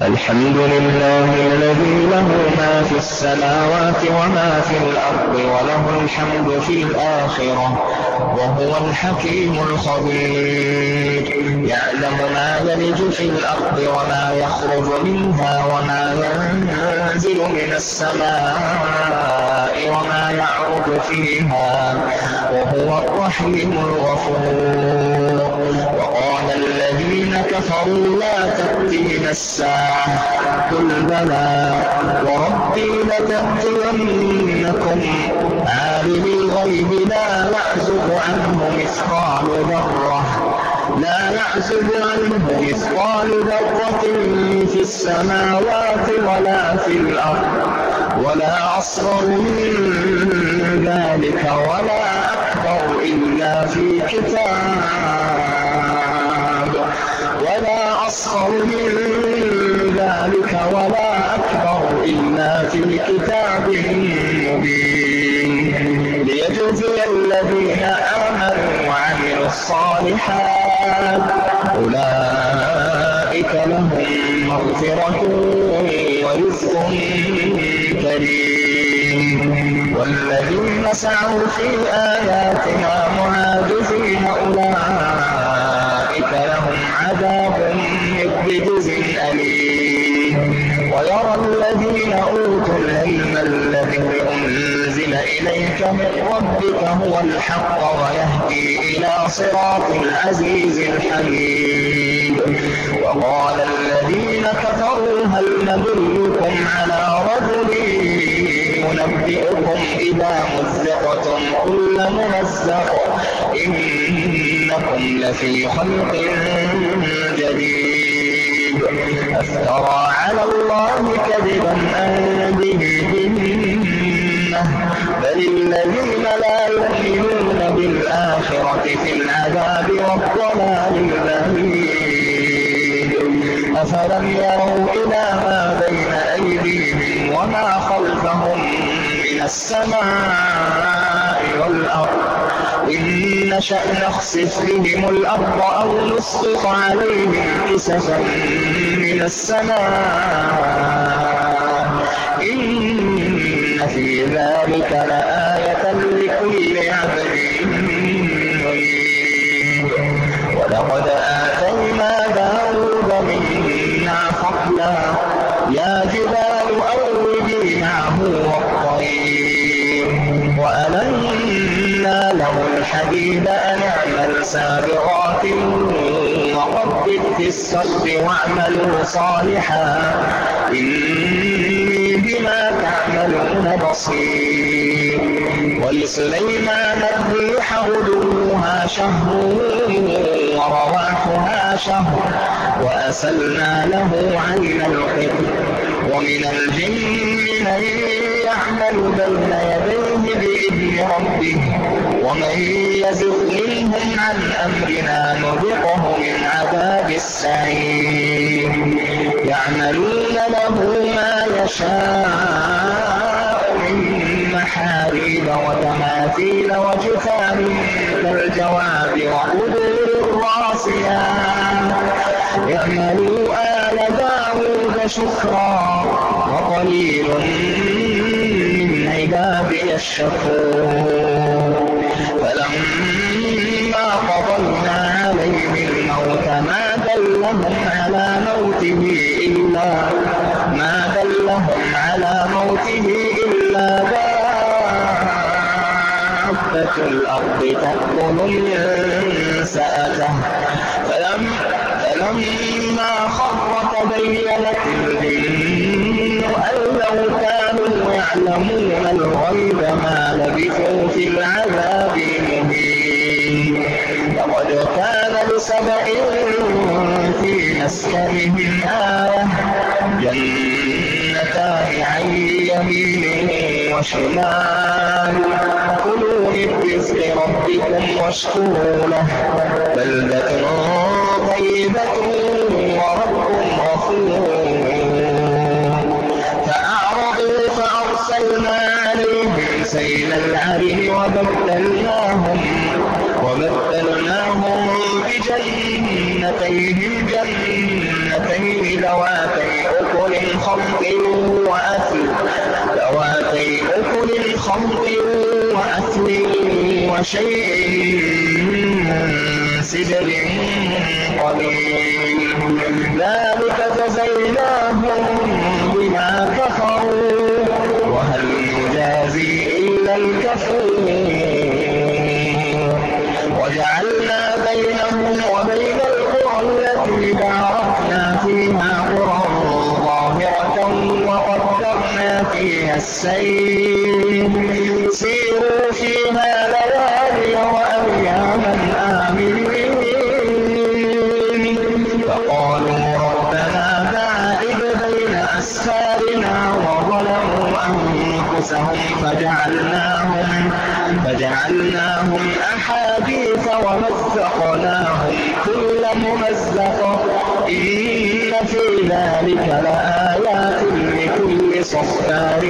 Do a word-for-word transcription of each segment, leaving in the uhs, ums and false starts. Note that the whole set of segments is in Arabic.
الحمد لله الذي له ما في السماوات وما في الأرض وله الحمد في الآخرة وهو الحكيم الخبير. يعلم ما يلج في الأرض وما يخرج منها وما ينزل من السماء وما يعرج فيها وهو الرحيم الغفور. وقال الذين كفروا لا تأتينا الساعة قل بلى وربي لتأتينكم عالم الغيب لا يعزب عنه مثقال ذرة لا يعزب عنه مثقال ذرة في السماوات ولا في الأرض ولا أصغر من ذلك ولا أكبر إلا في كتاب ولا أصغر من ذلك ولا أكبر إلا في كتاب مبين ليجزي الذين آمنوا وعملوا الصالحات أولئك لهم مغفرة ورزق كريم. والذين سعوا في آياتنا معاجزين أولئك لهم عذاب من رجز أليم. ويرى الذين أوتوا العلم الذي أنزل إليك من ربك هو الحق ويهدي إلى صراط العزيز الحميد. وقال الذين كفروا هل ندلكم على رجل ينبئكم إذا مزقتم كل ممزق إنكم لفي خلق جديد. أفترى على الله كذبا أم به جنة بل الذين لا يؤمنون بالآخرة في العذاب والضلال البعيد. أفلم يروا إلى ما بين أيديهم وما خلفهم من السماء والأرض إن نشأ نخسف بهم الأرض أو نسقط عليهم كسفا من السماء إن في ذلك لآية لكل عبد منيب. ولقد آتينا داود منا فضلا يا جبال أوبي معه والطير وألنا له الحديد أن اعمل سابغات وقدر في السرد واعملوا صالحا إني بما تعملون بصير. ولسليمان الريح غدوها شهر ورواحها شهر وأسلنا له عين القطر. ومن الجن من يعمل بين يديه بإذن ربه ومن يزغ منهم عن أمرنا نذقه من عذاب السعير. يعملون له ما يشاء من محاريب وتماثيل وجفان كالجواب وقدور الراسيات. يعملوا آل داود شكرا وقليل من عبادي الشكور. فلما قضينا عليه الموت ما دلهم على موته إلا ما دلهم على موته إلا دابة الأرض تأكل من سأته. فلم فلما خر تبينت الجن أن لو كانوا يعلمون الغيب ما لبثوا في العذاب المهين. لقد كان لسبأ في مسكنهم آية جنتان عن يمين وشمال كلوا من رزق ربكم واشكروا له بلدة طيبة ورب غفور. فأعرضوا فأرسلنا عليهم سيل العرم وبدلناهم وبدلناهم بجنتيهم جنتين ذواتي أكل خمط وأثل ذواتي أكل خمط وأثل وشيء سدر قليل ذلك جزيناهم بما كفروا وهل نجازي إلا الكفور وجعلنا بينهم وبين القرى التي باركنا فيها قرى ظاهرة وقدرنا فيها السير سيروا فيها ليالي وأياما آمنين فقالوا ربنا باعد بين أسفارنا وظلموا أنفسهم فجعلناهم فجعلناهم أحاديث ومزقناهم كل ممزق إن في ذلك لآيات لكل صبار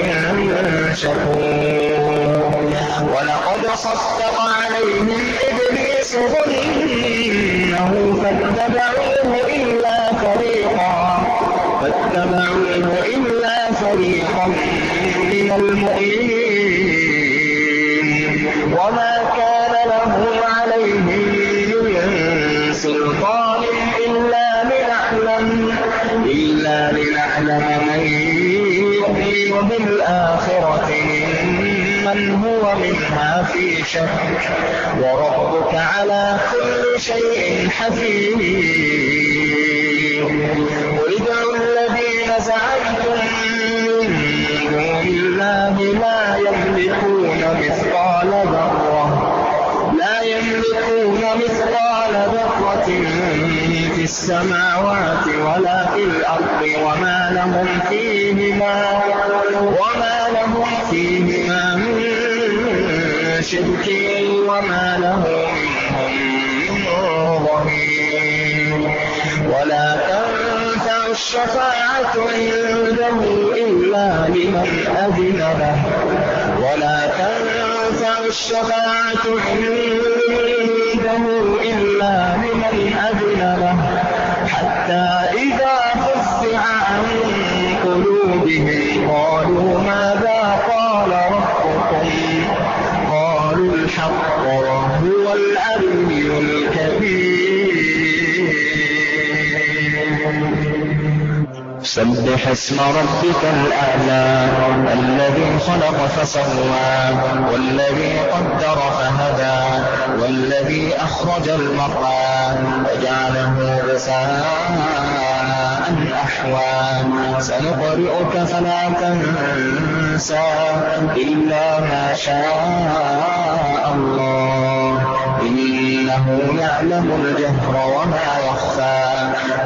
شكور ولقد صدق عليهم إبليس ظنه فاتبعوه إلا فريقا فاتبعوه إلا فريقا من المؤمنين وما كان له عليهم من سلطان إلا لنعلم إلا لنعلم من يؤمن بالآخرة ممن هو منها في شك وربك على كل شيء حفيظ وادعوا الذين زعمتم من دون الله لا يملكون مثقال ذرة لا يملكون مثقال ذرة في السماوات ولا في الأرض وما لهم فيهما وما لهم فيهما من شرك وما له منهم من ظهير ولا تنفع الشفاعة عنده إلا لمن أذن له ولا تنفع الشفاعة عنده إلا لمن أذن له حتى إذا فزع عن قلوبهم قالوا ماذا قال ربكم قالوا الحق وهو العلي الكبير سبح اسم ربك الأعلى الذي خلق فسوى والذي قدر فهدى والذي أخرج المرعى وجعله غثاء أحوى سنقرئك فلا تنسى إلا ما شاء الله إنه يعلم الجهر وما يخفى